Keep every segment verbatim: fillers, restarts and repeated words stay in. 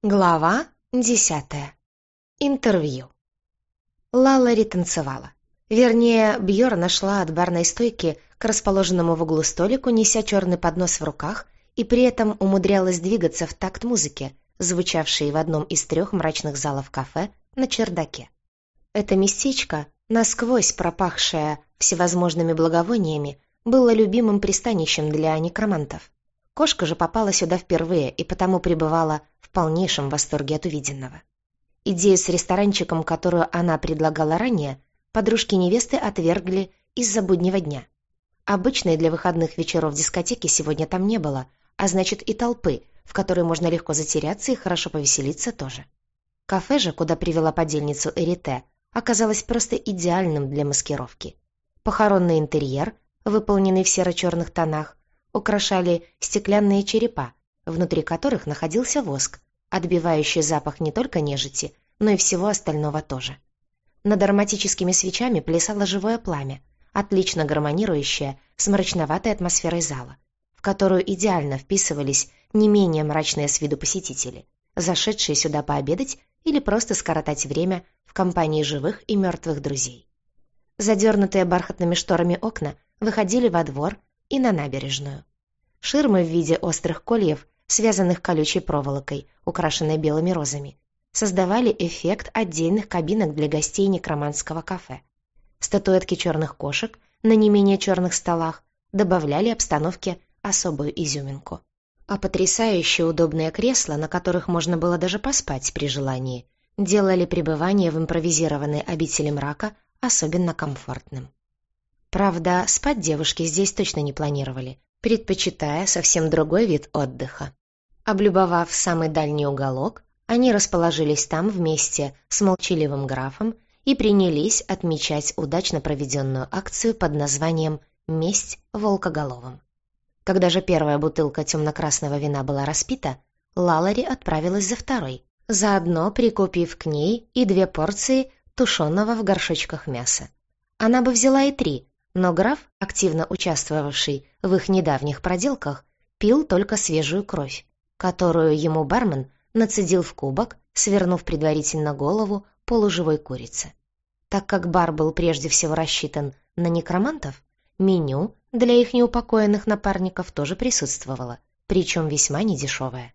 Глава десятая. Интервью. Лалари танцевала. Вернее, Бьорна шла от барной стойки к расположенному в углу столику, неся черный поднос в руках, и при этом умудрялась двигаться в такт музыки, звучавшей в одном из трех мрачных залов кафе на чердаке. Это местечко, насквозь пропахшее всевозможными благовониями, было любимым пристанищем для некромантов. Кошка же попала сюда впервые и потому пребывала в полнейшем восторге от увиденного. Идею с ресторанчиком, которую она предлагала ранее, подружки невесты отвергли из-за буднего дня. Обычной для выходных вечеров дискотеки сегодня там не было, а значит и толпы, в которой можно легко затеряться и хорошо повеселиться тоже. Кафе же, куда привела подельницу Эрите, оказалось просто идеальным для маскировки. Похоронный интерьер, выполненный в серо-черных тонах, украшали стеклянные черепа, внутри которых находился воск, отбивающий запах не только нежити, но и всего остального тоже. Над ароматическими свечами плясало живое пламя, отлично гармонирующее с мрачноватой атмосферой зала, в которую идеально вписывались не менее мрачные с виду посетители, зашедшие сюда пообедать или просто скоротать время в компании живых и мертвых друзей. Задернутые бархатными шторами окна выходили во двор и на набережную. Ширмы в виде острых кольев, связанных колючей проволокой, украшенной белыми розами, создавали эффект отдельных кабинок для гостей некроманского кафе. Статуэтки черных кошек на не менее черных столах добавляли обстановке особую изюминку. А потрясающе удобные кресла, на которых можно было даже поспать при желании, делали пребывание в импровизированной обители мрака особенно комфортным. Правда, спать девушки здесь точно не планировали, предпочитая совсем другой вид отдыха. Облюбовав самый дальний уголок, они расположились там вместе с молчаливым графом и принялись отмечать удачно проведенную акцию под названием «Месть волкоголовым». Когда же первая бутылка темно-красного вина была распита, Лалари отправилась за второй, заодно прикупив к ней и две порции тушеного в горшочках мяса. Она бы взяла и три, но граф, активно участвовавший в их недавних проделках, пил только свежую кровь, которую ему бармен нацедил в кубок, свернув предварительно голову полуживой курицы. Так как бар был прежде всего рассчитан на некромантов, меню для их неупокоенных напарников тоже присутствовало, причем весьма недешевое.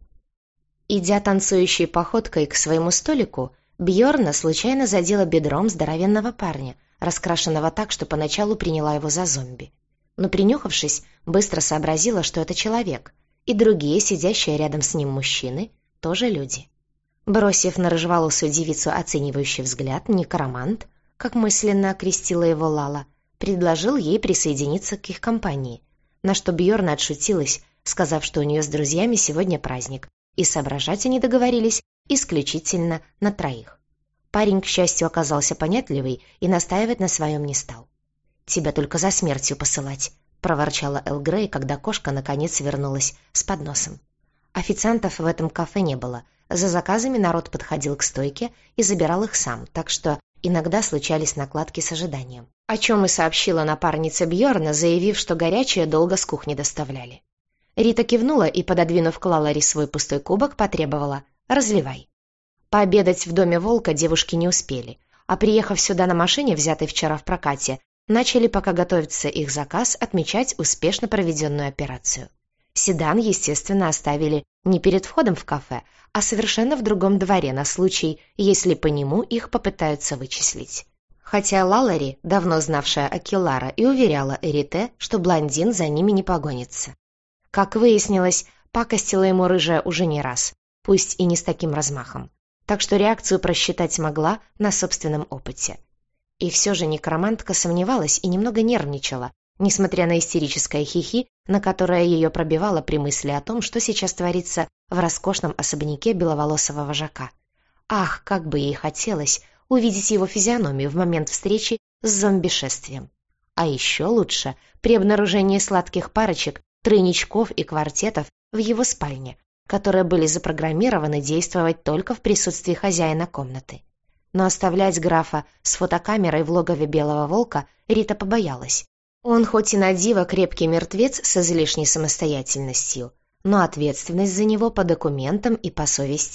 Идя танцующей походкой к своему столику, Бьорна случайно задела бедром здоровенного парня, раскрашенного так, что поначалу приняла его за зомби. Но, принюхавшись, быстро сообразила, что это человек, и другие, сидящие рядом с ним мужчины, тоже люди. Бросив на рыжеволосую девицу оценивающий взгляд, некромант, как мысленно окрестила его Лала, предложил ей присоединиться к их компании, на что Бьорна отшутилась, сказав, что у нее с друзьями сегодня праздник, и соображать они договорились исключительно на троих. Парень, к счастью, оказался понятливый и настаивать на своем не стал. «Тебя только за смертью посылать», — проворчала Эл Грей, когда кошка наконец вернулась с подносом. Официантов в этом кафе не было. За заказами народ подходил к стойке и забирал их сам, так что иногда случались накладки с ожиданием. О чем и сообщила напарница Бьорна, заявив, что горячее долго с кухни доставляли. Рита кивнула и, пододвинув к Лалари свой пустой кубок, потребовала: «Разливай». Пообедать в доме волка девушки не успели, а приехав сюда на машине, взятой вчера в прокате, начали, пока готовится их заказ, отмечать успешно проведенную операцию. Седан, естественно, оставили не перед входом в кафе, а совершенно в другом дворе на случай, если по нему их попытаются вычислить. Хотя Лалари, давно знавшая Акилара, и уверяла Эрите, что блондин за ними не погонится. Как выяснилось, пакостила ему рыжая уже не раз, пусть и не с таким размахом, так что реакцию просчитать могла на собственном опыте. И все же некромантка сомневалась и немного нервничала, несмотря на истерическое хихи, на которое ее пробивало при мысли о том, что сейчас творится в роскошном особняке беловолосого вожака. Ах, как бы ей хотелось увидеть его физиономию в момент встречи с зомби-шествием. А еще лучше при обнаружении сладких парочек, тройничков и квартетов в его спальне, которые были запрограммированы действовать только в присутствии хозяина комнаты. Но оставлять графа с фотокамерой в логове Белого Волка Рита побоялась. Он хоть и на диво крепкий мертвец с излишней самостоятельностью, но ответственность за него по документам и по совести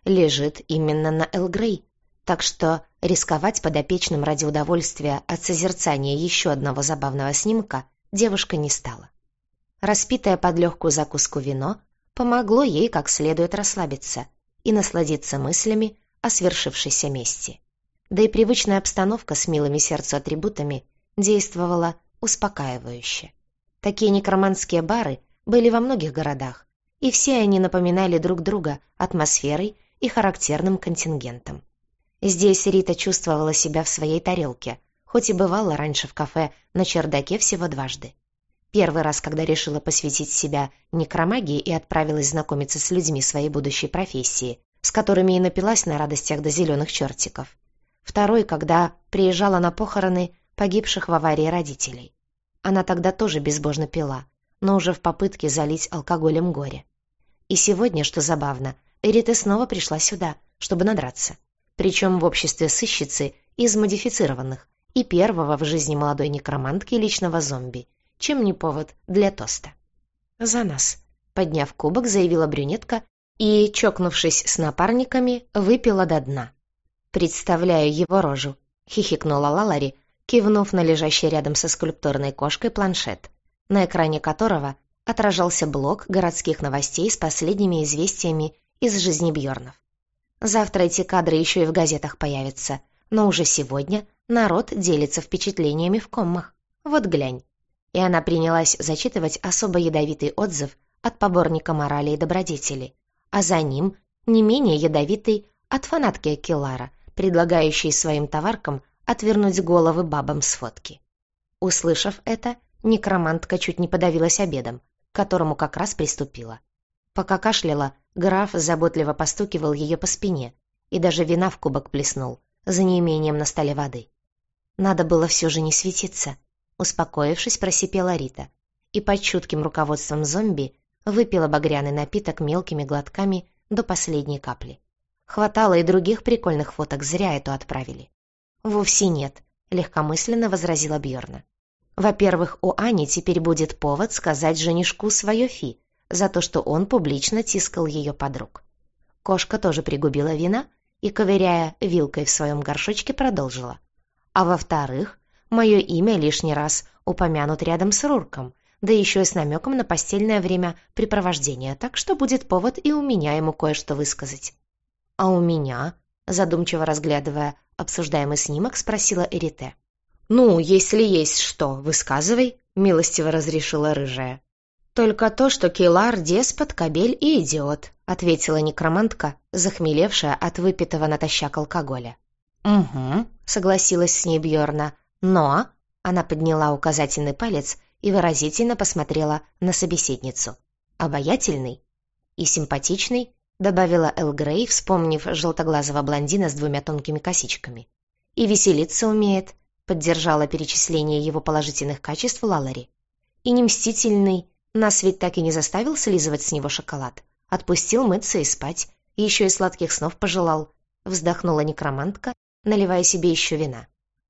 лежит именно на Эл Грей, так что рисковать подопечным ради удовольствия от созерцания еще одного забавного снимка девушка не стала. Распитое под легкую закуску вино помогло ей как следует расслабиться и насладиться мыслями о свершившейся мести. Да и привычная обстановка с милыми сердцу атрибутами действовала успокаивающе. Такие некроманские бары были во многих городах, и все они напоминали друг друга атмосферой и характерным контингентом. Здесь Рита чувствовала себя в своей тарелке, хоть и бывала раньше в кафе на чердаке всего дважды. Первый раз, когда решила посвятить себя некромагии и отправилась знакомиться с людьми своей будущей профессии, с которыми и напилась на радостях до зеленых чертиков. Второй, когда приезжала на похороны погибших в аварии родителей. Она тогда тоже безбожно пила, но уже в попытке залить алкоголем горе. И сегодня, что забавно, Рита снова пришла сюда, чтобы надраться. Причем в обществе сыщицы из модифицированных и первого в жизни молодой некромантки личного зомби, чем не повод для тоста. «За нас», — подняв кубок, заявила брюнетка и, чокнувшись с напарниками, выпила до дна. «Представляю его рожу», — хихикнула Лалари, кивнув на лежащий рядом со скульптурной кошкой планшет, на экране которого отражался блок городских новостей с последними известиями из жизни Бьорнов. Завтра эти кадры еще и в газетах появятся, но уже сегодня народ делится впечатлениями в коммах. Вот глянь. И она принялась зачитывать особо ядовитый отзыв от поборника морали и добродетели, а за ним не менее ядовитый от фанатки Акеллара, предлагающей своим товаркам отвернуть головы бабам с фотки. Услышав это, некромантка чуть не подавилась обедом, к которому как раз приступила. Пока кашляла, граф заботливо постукивал ее по спине и даже вина в кубок плеснул, за неимением на столе воды. Надо было все же не светиться, успокоившись, просипела Рита, и под чутким руководством зомби выпила багряный напиток мелкими глотками до последней капли. Хватало и других прикольных фоток, зря эту отправили. «Вовсе нет», — легкомысленно возразила Бьорна. «Во-первых, у Ани теперь будет повод сказать женишку свое фи за то, что он публично тискал ее подруг». Кошка тоже пригубила вина и, ковыряя вилкой в своем горшочке, продолжила. «А во-вторых, мое имя лишний раз упомянут рядом с Рурком, да еще и с намеком на постельное времяпрепровождение, так что будет повод и у меня ему кое-что высказать». «А у меня?» — задумчиво разглядывая обсуждаемый снимок, спросила Эрите. «Ну, если есть что, высказывай», — милостиво разрешила рыжая. «Только то, что Келар — деспот, кобель и идиот», — ответила некромантка, захмелевшая от выпитого натощак алкоголя. «Угу», — согласилась с ней Бьорна, «но...» — она подняла указательный палец и выразительно посмотрела на собеседницу. «Обаятельный и симпатичный», — добавила Эл Грей, вспомнив желтоглазого блондина с двумя тонкими косичками. «И веселиться умеет», — поддержала перечисление его положительных качеств Лалари. «И не мстительный, нас ведь так и не заставил слизывать с него шоколад. Отпустил мыться и спать, и еще и сладких снов пожелал», — вздохнула некромантка, наливая себе еще вина.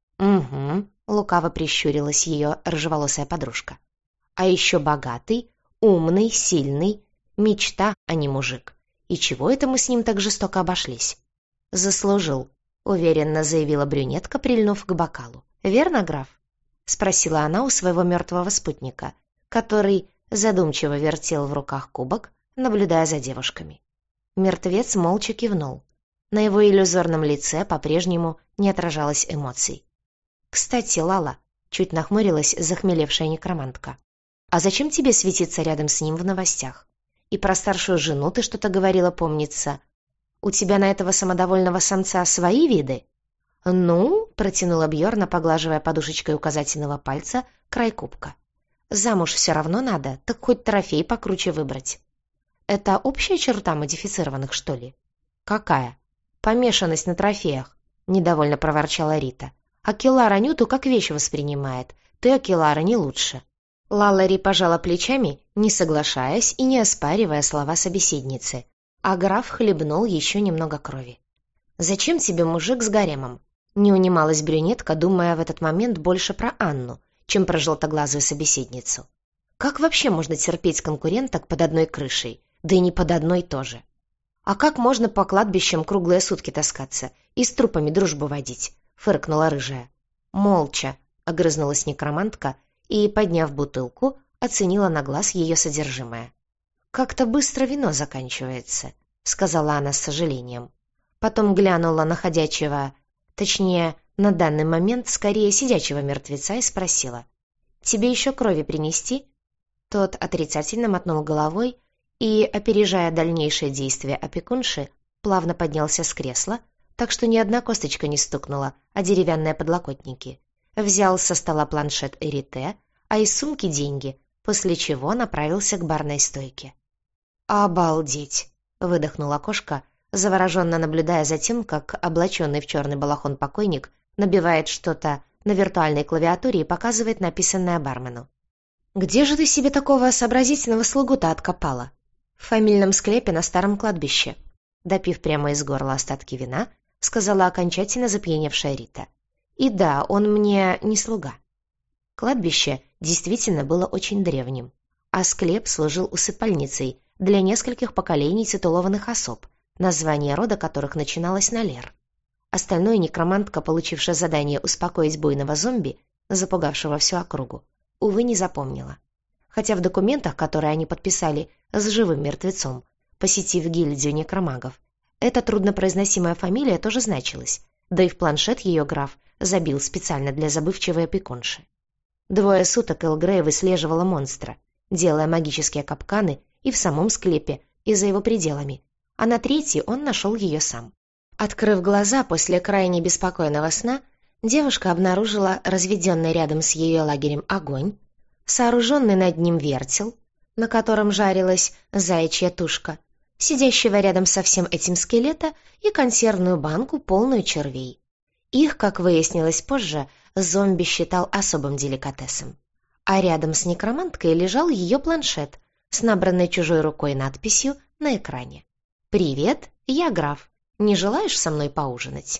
«Угу», — лукаво прищурилась ее рыжеволосая подружка. «А еще богатый, умный, сильный, мечта, а не мужик. И чего это мы с ним так жестоко обошлись?» «Заслужил», — уверенно заявила брюнетка, прильнув к бокалу. «Верно, граф?» — спросила она у своего мертвого спутника, который задумчиво вертел в руках кубок, наблюдая за девушками. Мертвец молча кивнул. На его иллюзорном лице по-прежнему не отражалось эмоций. «Кстати, Лала», — чуть нахмурилась захмелевшая некромантка, «а зачем тебе светиться рядом с ним в новостях? И про старшую жену ты что-то говорила, помнится. У тебя на этого самодовольного самца свои виды?» «Ну», — протянула Бьорна, поглаживая подушечкой указательного пальца край кубка. «Замуж все равно надо, так хоть трофей покруче выбрать». «Это общая черта модифицированных, что ли?» «Какая?» «Помешанность на трофеях», — недовольно проворчала Рита. «Акеллар Анюту как вещь воспринимает, ты Акеллара не лучше». Лалари пожала плечами, не соглашаясь и не оспаривая слова собеседницы, а граф хлебнул еще немного крови. «Зачем тебе мужик с гаремом?» — не унималась брюнетка, думая в этот момент больше про Анну, чем про желтоглазую собеседницу. «Как вообще можно терпеть конкуренток под одной крышей, да и не под одной тоже?» «А как можно по кладбищам круглые сутки таскаться и с трупами дружбу водить?» — фыркнула рыжая. «Молча», — огрызнулась некромантка и, подняв бутылку, оценила на глаз ее содержимое. «Как-то быстро вино заканчивается», — сказала она с сожалением. Потом глянула на ходячего, точнее, на данный момент скорее сидячего мертвеца и спросила: «Тебе еще крови принести?» Тот отрицательно мотнул головой и, опережая дальнейшие действия опекунши, плавно поднялся с кресла, так что ни одна косточка не стукнула, а деревянные подлокотники. Взял со стола планшет Эрите, а из сумки деньги, после чего направился к барной стойке. «Обалдеть!» — выдохнула кошка, завороженно наблюдая за тем, как облаченный в черный балахон покойник набивает что-то на виртуальной клавиатуре и показывает написанное бармену. «Где же ты себе такого сообразительного слугу-то откопала?» «В фамильном склепе на старом кладбище», — допив прямо из горла остатки вина, сказала окончательно запьяневшая Рита. «И да, он мне не слуга». Кладбище действительно было очень древним, а склеп служил усыпальницей для нескольких поколений титулованных особ, название рода которых начиналось на Лер. Остальное некромантка, получившая задание успокоить буйного зомби, запугавшего всю округу, увы, не запомнила. Хотя в документах, которые они подписали с живым мертвецом, посетив гильдию некромагов, эта труднопроизносимая фамилия тоже значилась, да и в планшет ее граф забил специально для забывчивой опекунши. Двое суток Эл Грей выслеживала монстра, делая магические капканы и в самом склепе, и за его пределами, а на третий он нашел ее сам. Открыв глаза после крайне беспокойного сна, девушка обнаружила разведенный рядом с ее лагерем огонь, сооруженный над ним вертел, на котором жарилась заячья тушка, сидящего рядом со всем этим скелета и консервную банку, полную червей. Их, как выяснилось позже, зомби считал особым деликатесом. А рядом с некроманткой лежал ее планшет с набранной чужой рукой надписью на экране: «Привет, я граф. Не желаешь со мной поужинать?»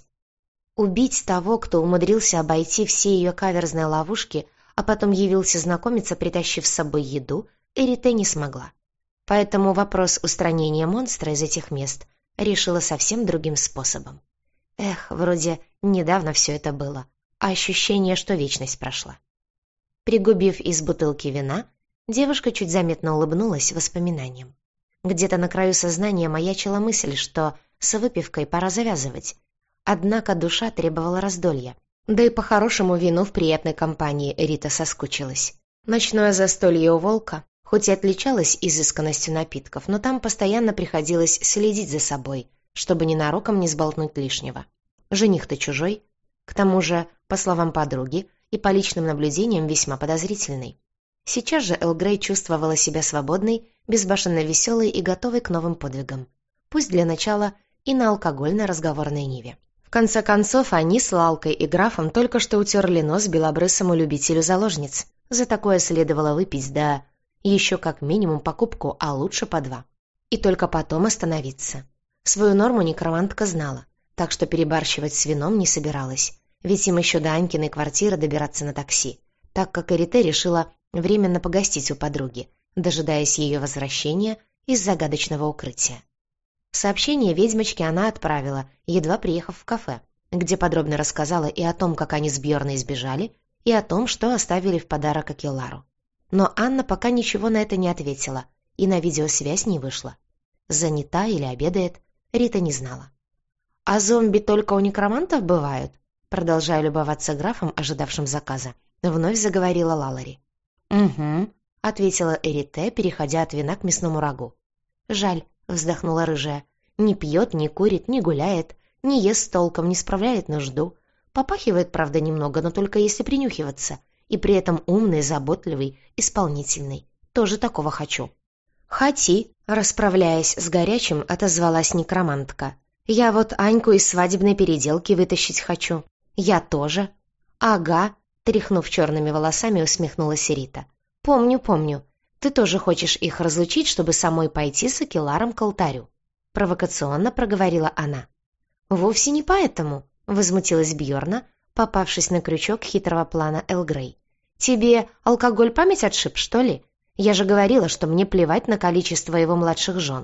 Убить того, кто умудрился обойти все ее каверзные ловушки, а потом явился знакомиться, притащив с собой еду, Эрите не смогла. Поэтому вопрос устранения монстра из этих мест решила совсем другим способом. Эх, вроде недавно все это было, а ощущение, что вечность прошла. Пригубив из бутылки вина, девушка чуть заметно улыбнулась воспоминаниям. Где-то на краю сознания маячила мысль, что с выпивкой пора завязывать. Однако душа требовала раздолья. Да и по хорошему вину в приятной компании Рита соскучилась. Ночное застолье у Волка хоть и отличалось изысканностью напитков, но там постоянно приходилось следить за собой, чтобы ненароком не сболтнуть лишнего. Жених-то чужой. К тому же, по словам подруги и по личным наблюдениям, весьма подозрительный. Сейчас же Эл Грей чувствовала себя свободной, безбашенно веселой и готовой к новым подвигам. Пусть для начала и на алкогольно-разговорной ниве. В конце концов, они с Лалкой и графом только что утерли нос белобрысому любителю заложниц. За такое следовало выпить, да еще как минимум по кубку, а лучше по два. И только потом остановиться. Свою норму некромантка знала, так что перебарщивать с вином не собиралась, ведь им еще до Анькиной квартиры добираться на такси, так как Эрите решила временно погостить у подруги, дожидаясь ее возвращения из загадочного укрытия. Сообщение ведьмочке она отправила, едва приехав в кафе, где подробно рассказала и о том, как они с Бьорной избежали, и о том, что оставили в подарок Акеллару. Но Анна пока ничего на это не ответила и на видеосвязь не вышла. Занята или обедает, Рита не знала. «А зомби только у некромантов бывают?» Продолжая любоваться графом, ожидавшим заказа, вновь заговорила Лалари. «Угу», — ответила Эрите, переходя от вина к мясному рагу. «Жаль», — вздохнула рыжая. «Не пьет, не курит, не гуляет, не ест толком, не справляет нужду. Попахивает, правда, немного, но только если принюхиваться. И при этом умный, заботливый, исполнительный. Тоже такого хочу». «Хоти», — расправляясь с горячим, отозвалась некромантка. «Я вот Аньку из свадебной переделки вытащить хочу». «Я тоже». «Ага», — тряхнув черными волосами, усмехнулась Рита. «Помню, помню. Ты тоже хочешь их разлучить, чтобы самой пойти с Акелларом к алтарю?» Провокационно проговорила она. «Вовсе не поэтому», — возмутилась Бьорна, попавшись на крючок хитрого плана Эл Грей. «Тебе алкоголь память отшиб, что ли? Я же говорила, что мне плевать на количество его младших жен.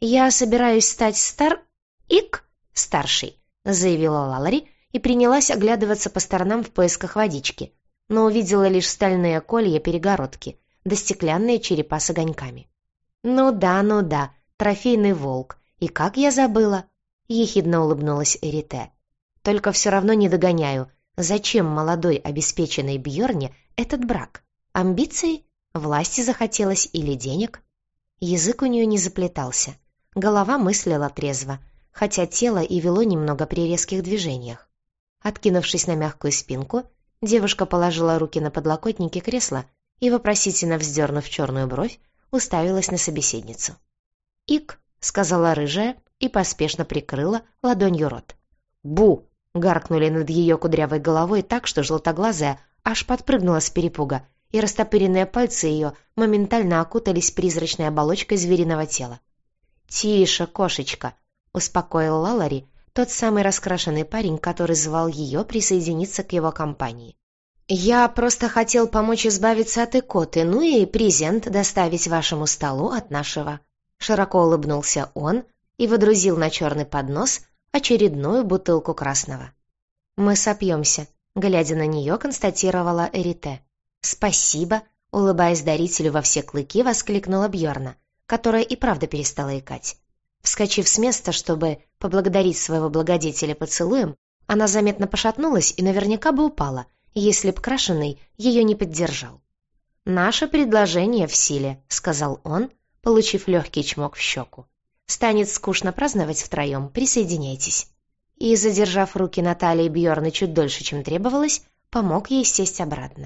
«Я собираюсь стать стар... ик старшей», — заявила Лалари и принялась оглядываться по сторонам в поисках водички, но увидела лишь стальные колья-перегородки да стеклянные черепа с огоньками. «Ну да, ну да, трофейный волк, и как я забыла!» — ехидно улыбнулась Эрите. «Только все равно не догоняю, зачем молодой обеспеченной Бьорне этот брак? Амбиции? Власти захотелось или денег?» Язык у нее не заплетался, голова мыслила трезво, хотя тело и вело немного при резких движениях. Откинувшись на мягкую спинку, девушка положила руки на подлокотники кресла и, вопросительно вздернув черную бровь, уставилась на собеседницу. «Ик», — сказала рыжая и поспешно прикрыла ладонью рот. «Бу!» — гаркнули над ее кудрявой головой так, что желтоглазая аж подпрыгнула с перепуга, и растопыренные пальцы ее моментально окутались призрачной оболочкой звериного тела. «Тише, кошечка!» — успокоил Лалари, тот самый раскрашенный парень, который звал ее присоединиться к его компании. «Я просто хотел помочь избавиться от икоты, ну и презент доставить вашему столу от нашего». Широко улыбнулся он и водрузил на черный поднос очередную бутылку красного. «Мы сопьемся», — глядя на нее, констатировала Эрите. «Спасибо», — улыбаясь дарителю во все клыки, воскликнула Бьорна, которая и правда перестала икать. Вскочив с места, чтобы поблагодарить своего благодетеля поцелуем, она заметно пошатнулась и наверняка бы упала, если б крашеный ее не поддержал. «Наше предложение в силе», — сказал он, получив легкий чмок в щеку. «Станет скучно праздновать втроем, присоединяйтесь». И, задержав руки на талии Бьорны чуть дольше, чем требовалось, помог ей сесть обратно.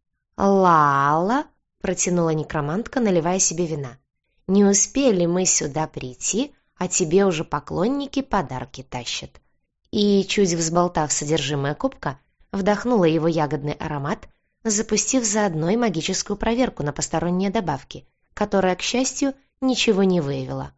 «Лала», — протянула некромантка, наливая себе вина, — «не успели мы сюда прийти, а тебе уже поклонники подарки тащат». И, чуть взболтав содержимое кубка, вдохнула его ягодный аромат, запустив заодно и магическую проверку на посторонние добавки, которая, к счастью, ничего не выявила.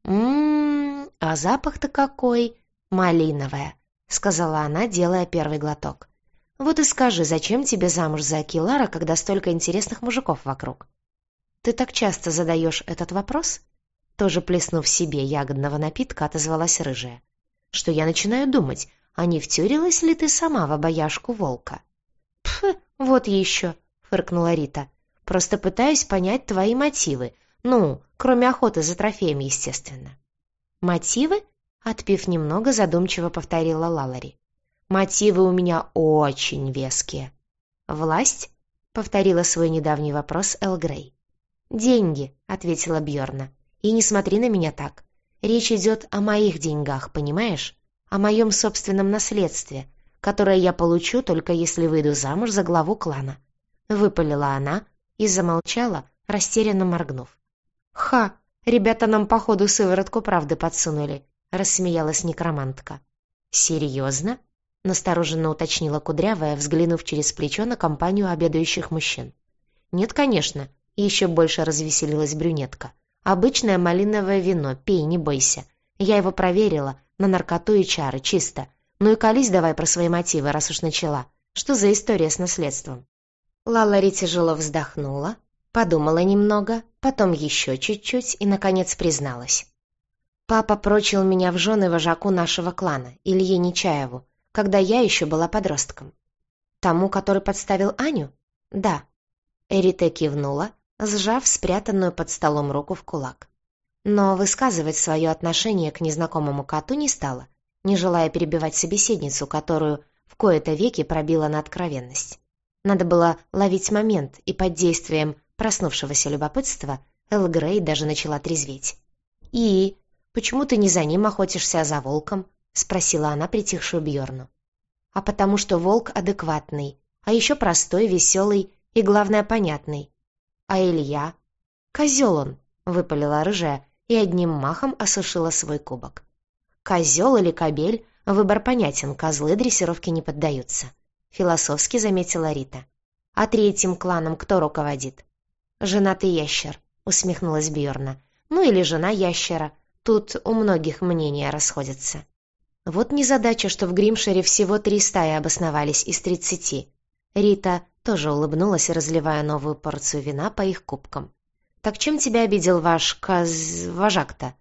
«М-м-м, а запах-то какой! Малиновая!» — сказала она, делая первый глоток. «Вот и скажи, зачем тебе замуж за Акилара, когда столько интересных мужиков вокруг?» «Ты так часто задаешь этот вопрос?» Тоже плеснув себе ягодного напитка, отозвалась рыжая. «Что я начинаю думать, а не втюрилась ли ты сама в обаяшку волка?» «Пф, вот еще», — фыркнула Рита. «Просто пытаюсь понять твои мотивы. Ну, кроме охоты за трофеем, естественно». «Мотивы?» — отпив немного, задумчиво повторила Лалари. «Мотивы у меня очень веские». «Власть?» — повторила свой недавний вопрос Эл Грей. «Деньги», — ответила Бьорна. «И не смотри на меня так. Речь идет о моих деньгах, понимаешь? О моем собственном наследстве, которое я получу только если выйду замуж за главу клана». Выпалила она и замолчала, растерянно моргнув. «Ха! Ребята нам, походу, сыворотку правды подсунули», — рассмеялась некромантка. «Серьезно?» — настороженно уточнила Кудрявая, взглянув через плечо на компанию обедающих мужчин. «Нет, конечно», — еще больше развеселилась брюнетка. «Обычное малиновое вино, пей, не бойся. Я его проверила, на наркоту и чары, чисто. Ну и колись давай про свои мотивы, раз уж начала. Что за история с наследством?» Лалари тяжело вздохнула, подумала немного, потом еще чуть-чуть и, наконец, призналась. «Папа прочил меня в жены вожаку нашего клана, Илье Нечаеву, когда я еще была подростком». «Тому, который подставил Аню?» «Да». Эрите кивнула, сжав спрятанную под столом руку в кулак. Но высказывать свое отношение к незнакомому коту не стала, не желая перебивать собеседницу, которую в кои-то веки пробила на откровенность. Надо было ловить момент, и под действием проснувшегося любопытства Эл Грей даже начала трезветь. «И почему ты не за ним охотишься, а за волком?» — спросила она притихшую Бьорну. «А потому что волк адекватный, а еще простой, веселый и, главное, понятный. А Илья? Козел он!» — выпалила рыжая и одним махом осушила свой кубок. «Козел или кобель? Выбор понятен, козлы дрессировке не поддаются», — философски заметила Рита. «А третьим кланом кто руководит?» «Женатый ящер», — усмехнулась Бьорна. «Ну или жена ящера. Тут у многих мнения расходятся». Вот незадача, что в Гримшире всего три стаи обосновались из тридцати. Рита тоже улыбнулась, разливая новую порцию вина по их кубкам. «Так чем тебя обидел ваш коз... вожак-то?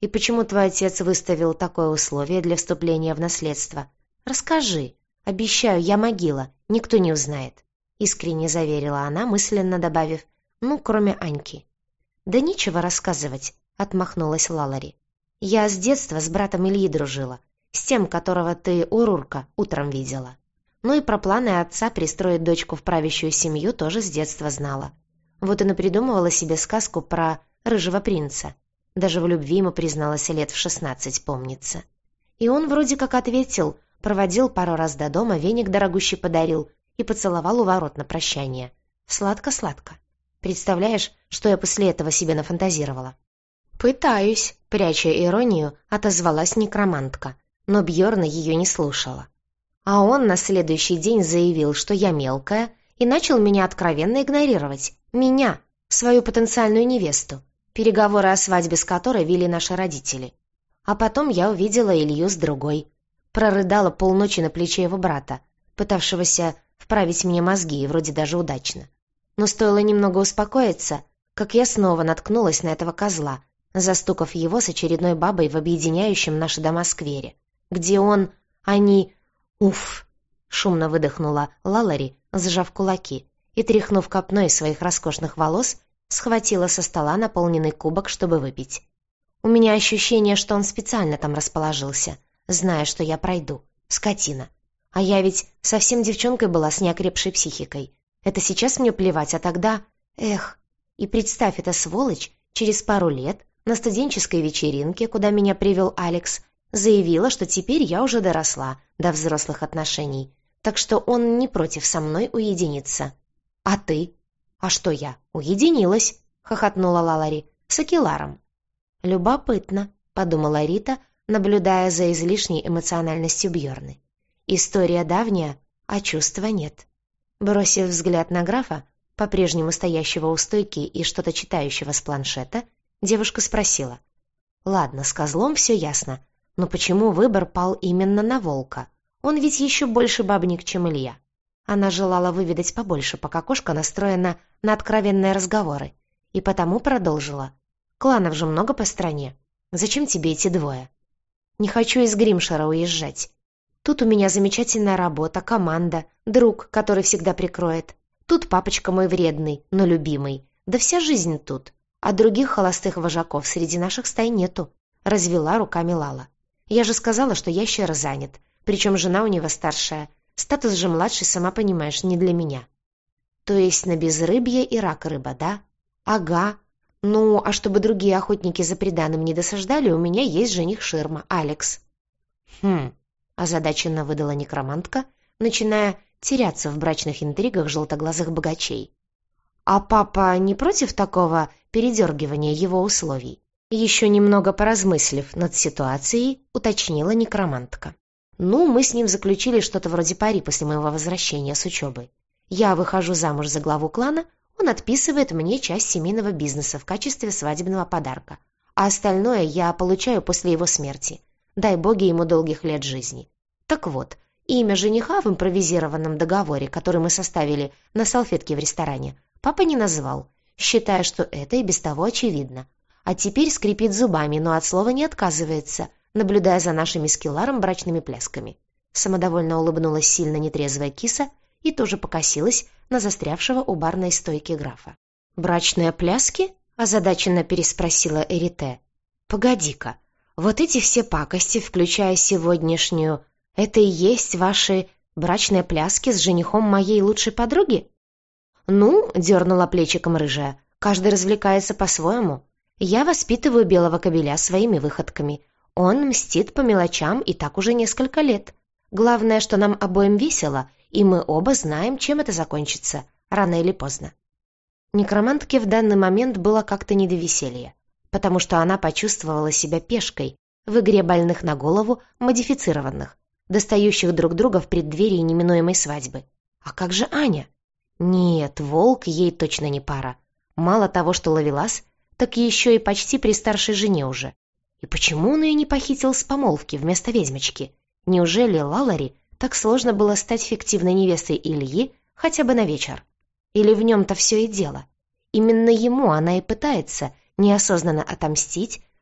И почему твой отец выставил такое условие для вступления в наследство? Расскажи. Обещаю, я могила, никто не узнает», — искренне заверила она, мысленно добавив: «ну, кроме Аньки». «Да нечего рассказывать», — отмахнулась Лалари. «Я с детства с братом Ильи дружила, с тем, которого ты у Рурка утром видела. Ну и про планы отца пристроить дочку в правящую семью тоже с детства знала. Вот и напридумывала себе сказку про рыжего принца. Даже в любви ему призналась лет в шестнадцать, помнится. И он вроде как ответил, проводил пару раз до дома, веник дорогущий подарил и поцеловал у ворот на прощание. Сладко-сладко. Представляешь, что я после этого себе нафантазировала?» «Пытаюсь», — пряча иронию, отозвалась некромантка, но Бьорна ее не слушала. А он на следующий день заявил, что я мелкая, и начал меня откровенно игнорировать. Меня, свою потенциальную невесту, переговоры о свадьбе с которой вели наши родители. А потом я увидела Илью с другой. Прорыдала полночи на плече его брата, пытавшегося вправить мне мозги, и вроде даже удачно. Но стоило немного успокоиться, как я снова наткнулась на этого козла, застукав его с очередной бабой в объединяющем наши дома сквере, где он, они... Уф! Шумно выдохнула Лалари, сжав кулаки, и, тряхнув копной своих роскошных волос, схватила со стола наполненный кубок, чтобы выпить. У меня ощущение, что он специально там расположился, зная, что я пройду. Скотина. А я ведь совсем девчонкой была с неокрепшей психикой. Это сейчас мне плевать, а тогда... Эх! И представь, эта сволочь через пару лет на студенческой вечеринке, куда меня привел Алекс, заявила, что теперь я уже доросла до взрослых отношений, так что он не против со мной уединиться. А ты? А что я? Уединилась, хохотнула Лалари, с Акиларом. Любопытно, подумала Рита, наблюдая за излишней эмоциональностью Бьорны. История давняя, а чувства нет. Бросив взгляд на графа, по-прежнему стоящего у стойки и что-то читающего с планшета, девушка спросила: «Ладно, с козлом все ясно, но почему выбор пал именно на волка? Он ведь еще больше бабник, чем Илья». Она желала выведать побольше, пока кошка настроена на откровенные разговоры, и потому продолжила: «Кланов же много по стране. Зачем тебе эти двое?» «Не хочу из Гримшира уезжать. Тут у меня замечательная работа, команда, друг, который всегда прикроет. Тут папочка мой вредный, но любимый. Да вся жизнь тут. А других холостых вожаков среди наших стай нету», — развела руками Лала. «Я же сказала, что ящер занят, причем жена у него старшая. Статус же младший, сама понимаешь, не для меня». «То есть на безрыбье и рак рыба, да?» «Ага. Ну, а чтобы другие охотники за приданым не досаждали, у меня есть жених ширма, Алекс». «Хм», — озадаченно выдала некромантка, начиная теряться в брачных интригах желтоглазых богачей. «А папа не против такого передергивания его условий?» Еще немного поразмыслив над ситуацией, уточнила некромантка. «Ну, мы с ним заключили что-то вроде пари после моего возвращения с учебы. Я выхожу замуж за главу клана, он отписывает мне часть семейного бизнеса в качестве свадебного подарка, а остальное я получаю после его смерти. Дай боги ему долгих лет жизни. Так вот, имя жениха в импровизированном договоре, который мы составили на салфетке в ресторане, папа не назвал, считая, что это и без того очевидно. А теперь скрипит зубами, но от слова не отказывается, наблюдая за нашими с Килларом брачными плясками». Самодовольно улыбнулась сильно нетрезвая киса и тоже покосилась на застрявшего у барной стойки графа. «Брачные пляски?» – озадаченно переспросила Эрите. «Погоди-ка, вот эти все пакости, включая сегодняшнюю, это и есть ваши брачные пляски с женихом моей лучшей подруги?» «Ну», – дернула плечиком рыжая, – «каждый развлекается по-своему. Я воспитываю белого кобеля своими выходками. Он мстит по мелочам и так уже несколько лет. Главное, что нам обоим весело, и мы оба знаем, чем это закончится, рано или поздно». Некромантке в данный момент было как-то не до веселья, потому что она почувствовала себя пешкой в игре больных на голову модифицированных, достающих друг друга в преддверии неминуемой свадьбы. А как же Аня? Нет, волк ей точно не пара. Мало того, что ловелас, так еще и почти при старшей жене уже. И почему он ее не похитил с помолвки вместо ведьмочки? Неужели Лалари так сложно было стать фиктивной невестой Ильи хотя бы на вечер? Или в нем-то все и дело? Именно ему она и пытается неосознанно отомстить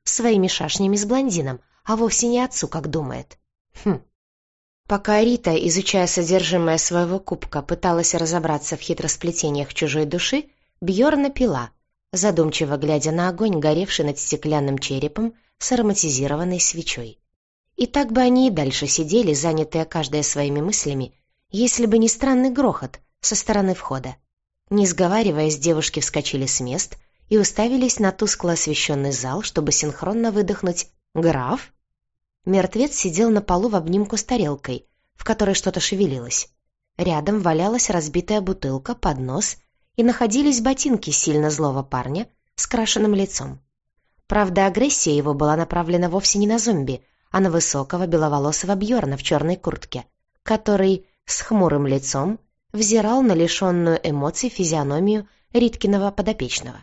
своими шашнями с блондином, а вовсе не отцу, как думает. Хм. Пока Рита, изучая содержимое своего кубка, пыталась разобраться в хитросплетениях чужой души, Бьорна пила, задумчиво глядя на огонь, горевший над стеклянным черепом с ароматизированной свечой. И так бы они и дальше сидели, занятые каждая своими мыслями, если бы не странный грохот со стороны входа. Не сговариваясь, девушки вскочили с мест и уставились на тускло освещенный зал, чтобы синхронно выдохнуть «Граф?». Мертвец сидел на полу в обнимку с тарелкой, в которой что-то шевелилось. Рядом валялась разбитая бутылка, поднос, и находились ботинки сильно злого парня с крашеным лицом. Правда, агрессия его была направлена вовсе не на зомби, а на высокого беловолосого Бьорна в черной куртке, который с хмурым лицом взирал на лишенную эмоций физиономию Риткиного подопечного.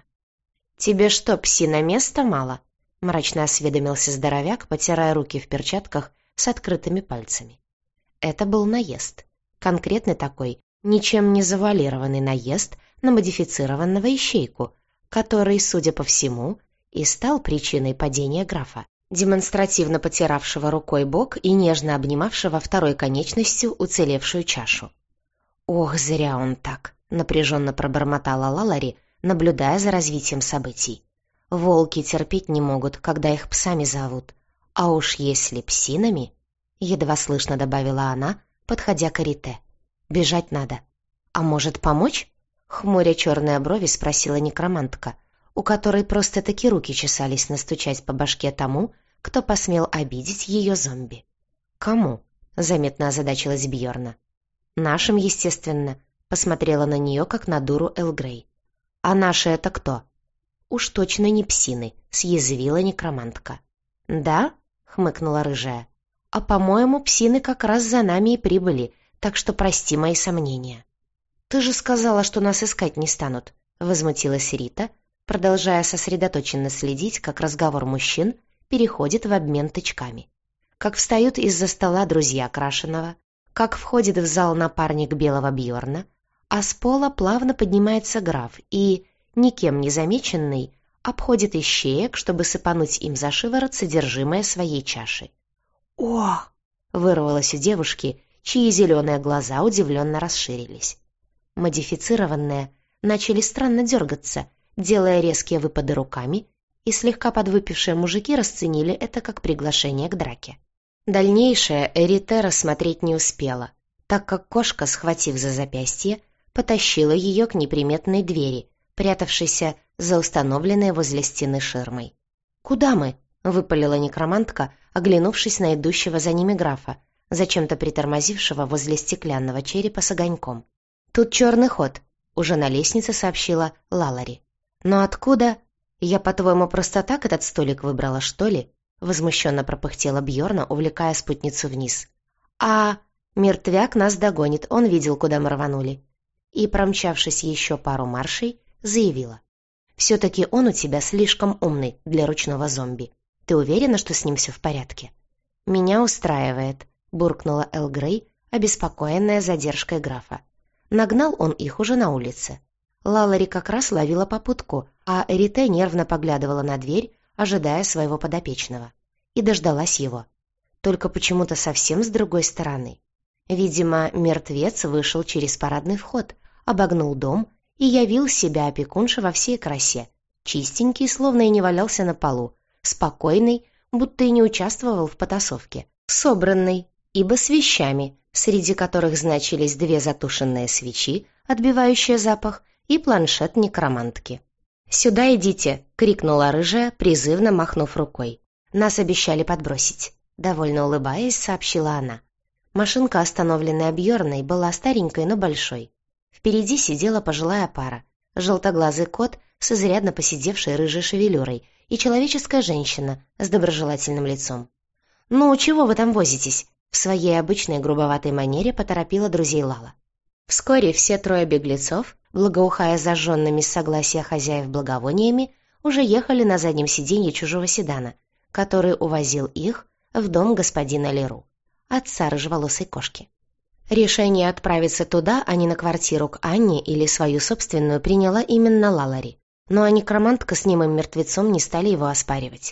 «Тебе что, псина, места мало?» — мрачно осведомился здоровяк, потирая руки в перчатках с открытыми пальцами. Это был наезд. Конкретный такой, ничем не завуалированный наезд на модифицированного ищейку, который, судя по всему, и стал причиной падения графа, демонстративно потиравшего рукой бок и нежно обнимавшего второй конечностью уцелевшую чашу. «Ох, зря он так!» — напряженно пробормотала Лалари, наблюдая за развитием событий. «Волки терпеть не могут, когда их псами зовут. А уж если псинами...» — едва слышно добавила она, подходя к Рите. «Бежать надо. А может, помочь?» — хмуря черные брови спросила некромантка, у которой просто-таки руки чесались настучать по башке тому, кто посмел обидеть ее зомби. «Кому?» — заметно озадачилась Бьорна. «Нашим, естественно», — посмотрела на нее, как на дуру Эл Грей. «А наши это кто?» «Уж точно не псины», — съязвила некромантка. «Да?» — хмыкнула рыжая. «А, по-моему, псины как раз за нами и прибыли, так что прости мои сомнения». «Ты же сказала, что нас искать не станут», — возмутилась Рита, продолжая сосредоточенно следить, как разговор мужчин переходит в обмен тычками. Как встают из-за стола друзья Крашеного, как входит в зал напарник белого Бьорна, а с пола плавно поднимается граф и, никем не замеченный, обходит ищеек, чтобы сыпануть им за шиворот содержимое своей чаши. «О!» — вырвалось у девушки, чьи зеленые глаза удивленно расширились. Модифицированные начали странно дергаться, делая резкие выпады руками, и слегка подвыпившие мужики расценили это как приглашение к драке. Дальнейшее Рите рассмотреть не успела, так как кошка, схватив за запястье, потащила ее к неприметной двери, прятавшейся за установленной возле стены ширмой. «Куда мы?» — выпалила некромантка, оглянувшись на идущего за ними графа, зачем-то притормозившего возле стеклянного черепа с огоньком. «Тут черный ход», — уже на лестнице сообщила Лалари. «Но откуда? Я, по-твоему, просто так этот столик выбрала, что ли?» — возмущенно пропыхтела Бьорна, увлекая спутницу вниз. «А, мертвяк нас догонит, он видел, куда мы рванули». И, промчавшись еще пару маршей, заявила. «Все-таки он у тебя слишком умный для ручного зомби. Ты уверена, что с ним все в порядке?» «Меня устраивает», — буркнула Эл Грей, обеспокоенная задержкой графа. Нагнал он их уже на улице. Лалари как раз ловила попутку, а Рите нервно поглядывала на дверь, ожидая своего подопечного. И дождалась его. Только почему-то совсем с другой стороны. Видимо, мертвец вышел через парадный вход, обогнул дом и явил себя опекунша во всей красе. Чистенький, словно и не валялся на полу, спокойный, будто и не участвовал в потасовке, собранный, ибо с вещами, среди которых значились две затушенные свечи, отбивающие запах, и планшет некромантки. «Сюда идите!» — крикнула рыжая, призывно махнув рукой. «Нас обещали подбросить», — довольно улыбаясь, сообщила она. Машинка, остановленная Бьорной, была старенькой, но большой. Впереди сидела пожилая пара, желтоглазый кот с изрядно поседевшей рыжей шевелюрой и человеческая женщина с доброжелательным лицом. «Ну, чего вы там возитесь?» — в своей обычной грубоватой манере поторопила друзей Лала. Вскоре все трое беглецов, благоухая зажженными с согласия хозяев благовониями, уже ехали на заднем сиденье чужого седана, который увозил их в дом господина Леру, отца рыжеволосой кошки. Решение отправиться туда, а не на квартиру к Анне или свою собственную, приняла именно Лалари, но некромантка с немым мертвецом не стали его оспаривать.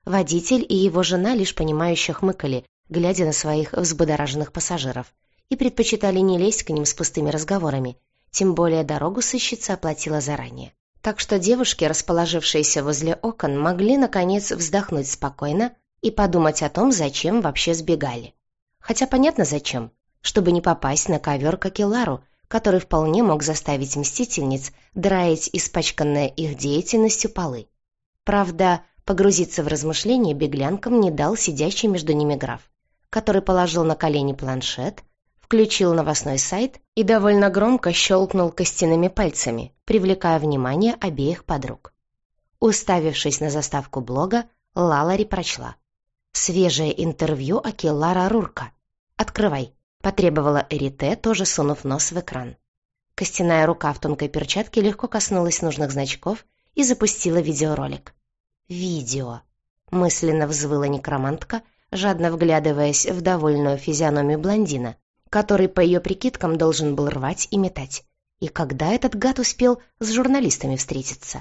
Водитель и его жена лишь понимающе хмыкали, глядя на своих взбудораженных пассажиров, и предпочитали не лезть к ним с пустыми разговорами, тем более дорогу сыщица оплатила заранее. Так что девушки, расположившиеся возле окон, могли, наконец, вздохнуть спокойно и подумать о том, зачем вообще сбегали. Хотя понятно зачем, чтобы не попасть на ковер к Акеллару, который вполне мог заставить мстительниц драить испачканные их деятельностью полы. Правда, погрузиться в размышления беглянкам не дал сидящий между ними граф, который положил на колени планшет, включил новостной сайт и довольно громко щелкнул костяными пальцами, привлекая внимание обеих подруг. Уставившись на заставку блога, Лалари прочла: «Свежее интервью Акеллара Рурка. Открывай», — потребовала Эрите, тоже сунув нос в экран. Костяная рука в тонкой перчатке легко коснулась нужных значков и запустила видеоролик. «Видео», — мысленно взвыла некромантка, жадно вглядываясь в довольную физиономию блондина, который, по ее прикидкам, должен был рвать и метать. И когда этот гад успел с журналистами встретиться?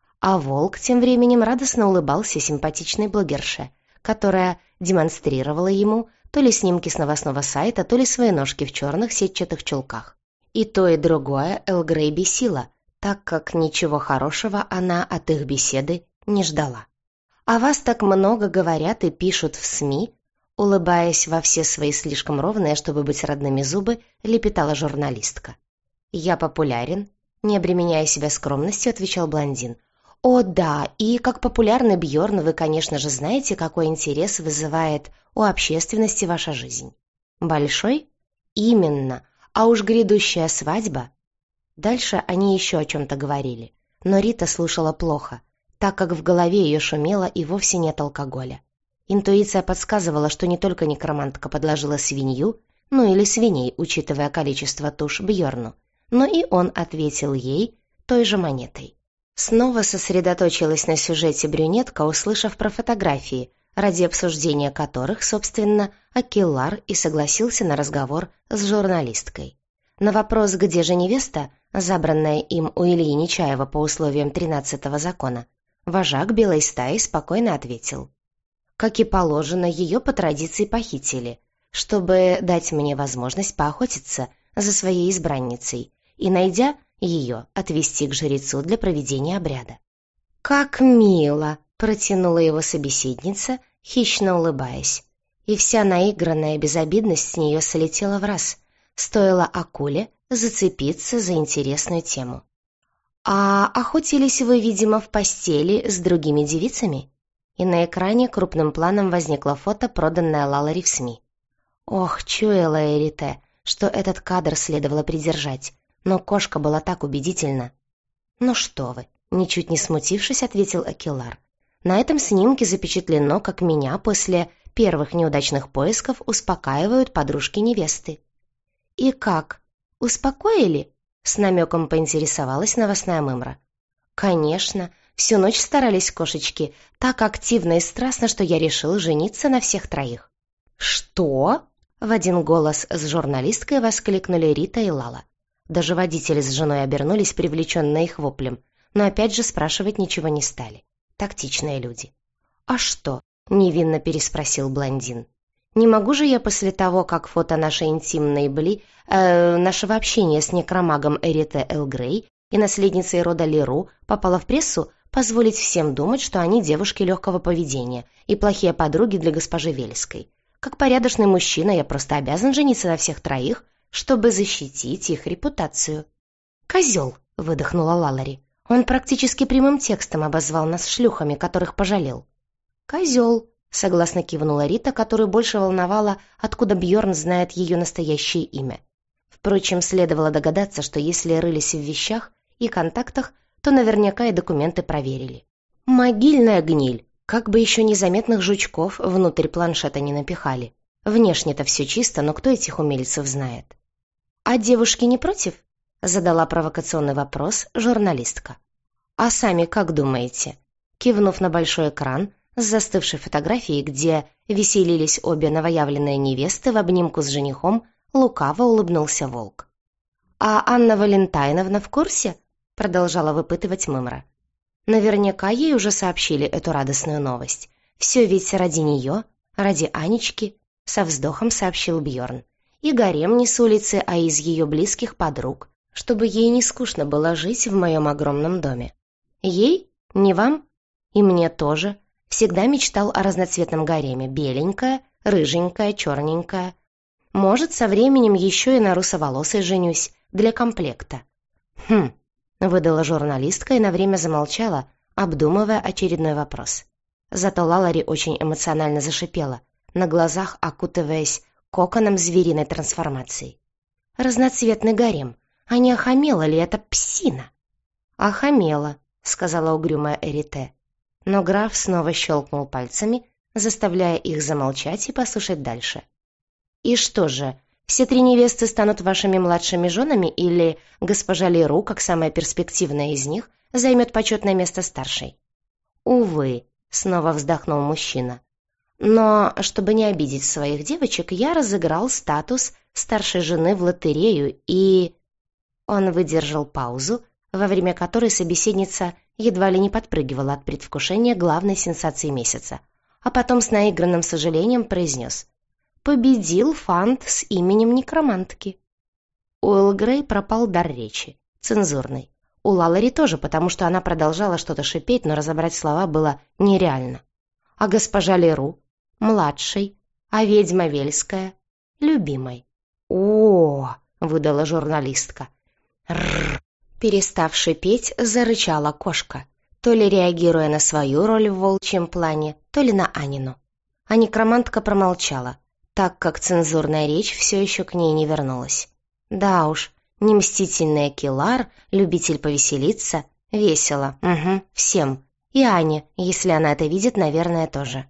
А волк тем временем радостно улыбался симпатичной блогерше, которая демонстрировала ему то ли снимки с новостного сайта, то ли свои ножки в черных сетчатых чулках. И то, и другое Эл Грей бесило, так как ничего хорошего она от их беседы не ждала. «О вас так много говорят и пишут в СМИ», улыбаясь во все свои слишком ровные, чтобы быть родными зубы, лепетала журналистка. «Я популярен», не обременяя себя скромностью, отвечал блондин. «О, да, и как популярный Бьорн, вы, конечно же, знаете, какой интерес вызывает у общественности ваша жизнь». «Большой?» «Именно. А уж грядущая свадьба». Дальше они еще о чем-то говорили, но Рита слушала плохо, так как в голове ее шумело и вовсе нет алкоголя. Интуиция подсказывала, что не только некромантка подложила свинью, ну или свиней, учитывая количество туш Бьорну, но и он ответил ей той же монетой. Снова сосредоточилась на сюжете брюнетка, услышав про фотографии, ради обсуждения которых, собственно, Акеллар и согласился на разговор с журналисткой. На вопрос, где же невеста, забранная им у Ильи Нечаева по условиям тринадцатого закона, вожак белой стаи спокойно ответил: «Как и положено, ее по традиции похитили, чтобы дать мне возможность поохотиться за своей избранницей и, найдя ее, отвести к жрецу для проведения обряда». «Как мило!» — протянула его собеседница, хищно улыбаясь. И вся наигранная безобидность с нее слетела враз, стоило акуле зацепиться за интересную тему. «А охотились вы, видимо, в постели с другими девицами?» И на экране крупным планом возникло фото, проданное Лалари в СМИ. Ох, чуяла Эрите, что этот кадр следовало придержать, но кошка была так убедительна. «Ну что вы», — ничуть не смутившись, ответил Акеллар. «На этом снимке запечатлено, как меня после первых неудачных поисков успокаивают подружки невесты». «И как? Успокоили?» — с намеком поинтересовалась новостная мымра. «Конечно, всю ночь старались кошечки, так активно и страстно, что я решил жениться на всех троих». «Что?» — в один голос с журналисткой воскликнули Рита и Лала. Даже водители с женой обернулись, привлеченные их воплем, но опять же спрашивать ничего не стали. Тактичные люди. «А что?» — невинно переспросил блондин. «Не могу же я после того, как фото нашей интимной бли, э, нашего общения с некромагом Эрите Эл Грей и наследницей рода Леру попало в прессу, позволить всем думать, что они девушки легкого поведения и плохие подруги для госпожи Вельской. Как порядочный мужчина я просто обязан жениться на всех троих, чтобы защитить их репутацию». «Козел!» — выдохнула Лалари. «Он практически прямым текстом обозвал нас шлюхами, которых пожалел». «Козел!» — согласно кивнула Рита, которую больше волновало, откуда Бьорн знает ее настоящее имя. Впрочем, следовало догадаться, что если рылись в вещах и контактах, то наверняка и документы проверили. Могильная гниль! Как бы еще незаметных жучков внутрь планшета не напихали. Внешне-то все чисто, но кто этих умельцев знает? «А девушки не против?» — задала провокационный вопрос журналистка. «А сами как думаете?» Кивнув на большой экран с застывшей фотографией, где веселились обе новоявленные невесты в обнимку с женихом, лукаво улыбнулся волк. «А Анна Валентайновна в курсе?» — продолжала выпытывать мымра. Наверняка ей уже сообщили эту радостную новость, Все ведь ради нее, ради Анечки, со вздохом сообщил Бьорн. И гарем не с улицы, а из ее близких подруг, чтобы ей не скучно было жить в моем огромном доме. Ей? Не вам? И мне тоже. Всегда мечтал о разноцветном гареме. Беленькая, рыженькая, черненькая. Может, со временем еще и на русоволосой женюсь, для комплекта. Хм, выдала журналистка и на время замолчала, обдумывая очередной вопрос. Зато Лалари очень эмоционально зашипела, на глазах окутываясь коконом звериной трансформации. Разноцветный гарем. А не охамела ли эта псина? Охамела, сказала угрюмая Эрите. Но граф снова щелкнул пальцами, заставляя их замолчать и послушать дальше. «И что же, все три невесты станут вашими младшими женами, или госпожа Леру, как самая перспективная из них, займет почетное место старшей?» «Увы», — снова вздохнул мужчина. «Но, чтобы не обидеть своих девочек, я разыграл статус старшей жены в лотерею и...» Он выдержал паузу, во время которой собеседница едва ли не подпрыгивала от предвкушения главной сенсации месяца, а потом с наигранным сожалением произнес: «Победил фант с именем некромантки». У Эл Грей пропал дар речи, цензурный. У Лалари тоже, потому что она продолжала что-то шипеть, но разобрать слова было нереально. А госпожа Леру, младшей, а ведьма Вельская, любимой. «О-о-о!» — выдала журналистка. «Рррр!» Перестав шипеть, зарычала кошка, то ли реагируя на свою роль в волчьем плане, то ли на Анину. А некромантка промолчала, так как цензурная речь все еще к ней не вернулась. Да уж, немстительная Келар, любитель повеселиться, весело, угу, всем. И Ане, если она это видит, наверное, тоже.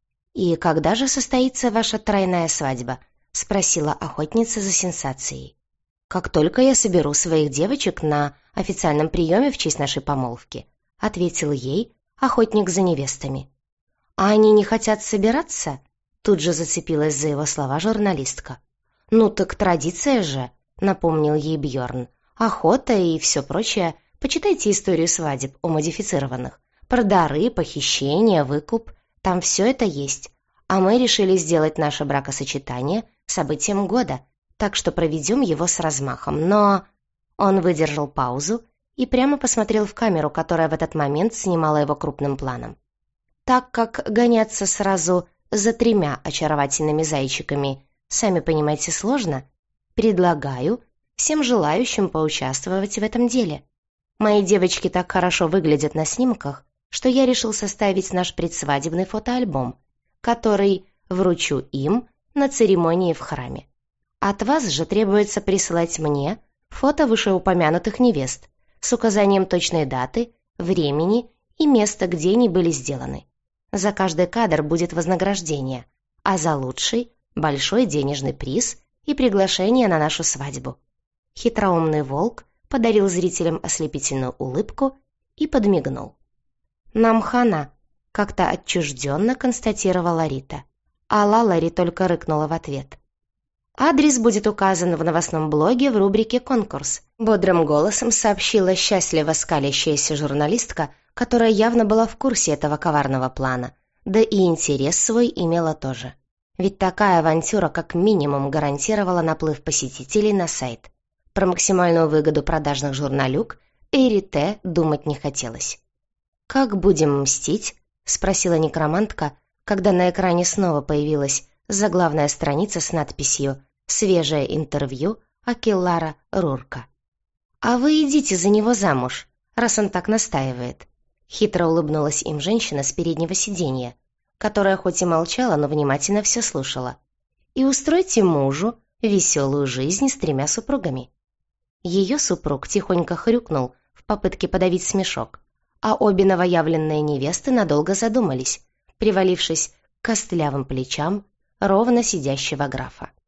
«И когда же состоится ваша тройная свадьба?» — спросила охотница за сенсацией. «Как только я соберу своих девочек на официальном приеме в честь нашей помолвки», — ответил ей охотник за невестами. «А они не хотят собираться?» — тут же зацепилась за его слова журналистка. «Ну так традиция же», — напомнил ей Бьорн. «Охота и все прочее. Почитайте историю свадеб у модифицированных. Про дары, похищения, выкуп. Там все это есть. А мы решили сделать наше бракосочетание событием года, так что проведем его с размахом. Но...» Он выдержал паузу и прямо посмотрел в камеру, которая в этот момент снимала его крупным планом. «Так как гоняться сразу за тремя очаровательными зайчиками, сами понимаете, сложно, предлагаю всем желающим поучаствовать в этом деле. Мои девочки так хорошо выглядят на снимках, что я решил составить наш предсвадебный фотоальбом, который вручу им на церемонии в храме. От вас же требуется прислать мне фото вышеупомянутых невест с указанием точной даты, времени и места, где они были сделаны. За каждый кадр будет вознаграждение, а за лучший – большой денежный приз и приглашение на нашу свадьбу». Хитроумный волк подарил зрителям ослепительную улыбку и подмигнул. «Нам хана», — как-то отчужденно констатировала Рита, а Лалари только рыкнула в ответ. «Адрес будет указан в новостном блоге в рубрике «Конкурс», — бодрым голосом сообщила счастливо скалящаяся журналистка, которая явно была в курсе этого коварного плана, да и интерес свой имела тоже. Ведь такая авантюра как минимум гарантировала наплыв посетителей на сайт. Про максимальную выгоду продажных журналюк Эрите думать не хотелось. «Как будем мстить?» — спросила некромантка, когда на экране снова появилась заглавная страница с надписью «Свежее интервью Акеллара Рурка». «А вы идите за него замуж, раз он так настаивает», — хитро улыбнулась им женщина с переднего сиденья, которая хоть и молчала, но внимательно все слушала. «И устройте мужу веселую жизнь с тремя супругами». Ее супруг тихонько хрюкнул в попытке подавить смешок, а обе новоявленные невесты надолго задумались, привалившись к костлявым плечам ровно сидящего графа.